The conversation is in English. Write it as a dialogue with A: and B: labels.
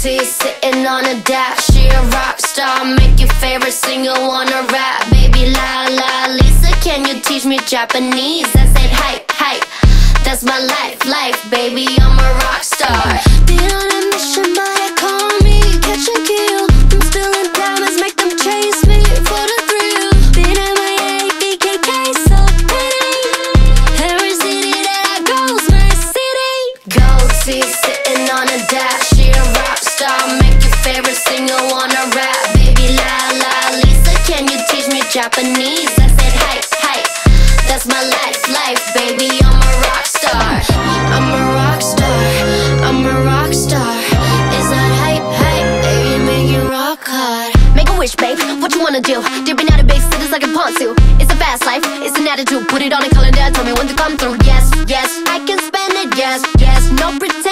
A: teeth sitting on a dash. She a rock star, make your favorite singer wanna rap. Baby la la, Lisa, can you teach me Japanese? I said hype, hype, that's my life, baby, I'm a rock star. Been on a mission, but they call me catch and kill. I'm spilling diamonds, make them chase me for the thrill. Been at my BKK, so pretty. Every city that I go's my city. Gold teeth sitting on a dash. She a rock star, make your favorite singer wanna rap. Baby la la, Lisa, can you teach me Japanese? I said hype, hype, that's my life, baby, I'm a rock star. I'm a rock star, I'm a rock star. Is that hype, hype, baby, make it rock hard.
B: Make a wish, babe, what you wanna do? Dipping out of big cities like a pontoon. It's a fast life, it's an attitude. Put it on a calendar, tell me when to come through. Yes, yes, I can spend it, yes, yes. No pretend